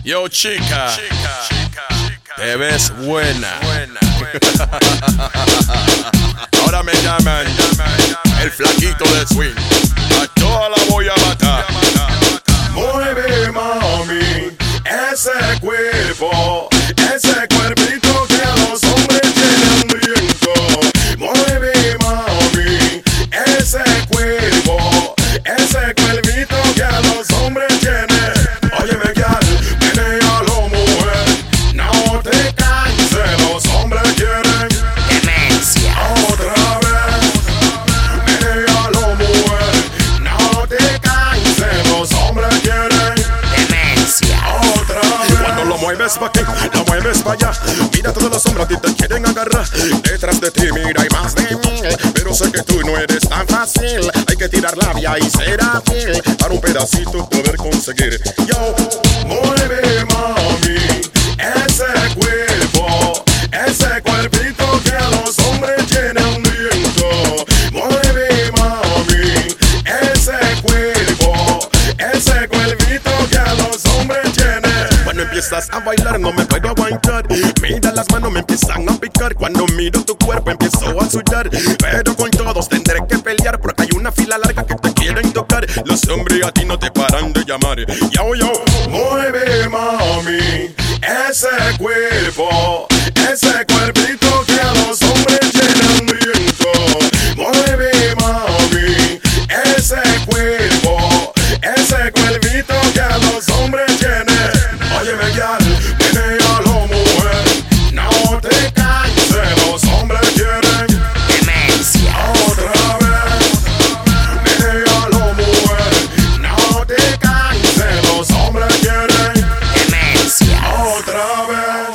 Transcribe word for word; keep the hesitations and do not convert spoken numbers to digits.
Yo, chica, te ves buena. Ahora me llaman el flaquito de swing. A toda la voy a matar. Mueve, mami, ese cuerpo, ese cuerpito que a los hombres tiene hambriento. Mueve, mami, ese cuerpo, ese cuerpito que a los hombres tiene. Óyeme, gal, menéalo, mujer, no te canses, los hombres quieren demencia. Otra vez, menéalo, mujer, no te canses, los hombres quieren demencia. otra vez. Cuando lo mueves pa' aquí, lo mueves pa' allá, mira todos los hombres a ti te quieren agarrar. Detrás de ti mira hay más de mil, pero sé que tú no eres tan fácil. Hay que tirar labia y ser ágil para un pedacito poder conseguir. Yo, mueve, mami, ese cuerpo, ese cuerpito que a los hombres tiene hambriento. Mueve, mami, ese cuerpo, ese cuerpito que a los hombres tiene. Cuando empiezas a bailar no me puedo aguantar. Mira las manos me empiezan a picar. Cuando miro tu cuerpo empiezo a sudar. Pero con todos tendré que pelear, porque hay una fila larga que te quieren tocar. Los hombres a ti no te paran de llamar. Yo, yo, mueve, mami, ese cuerpo, ese cuerpo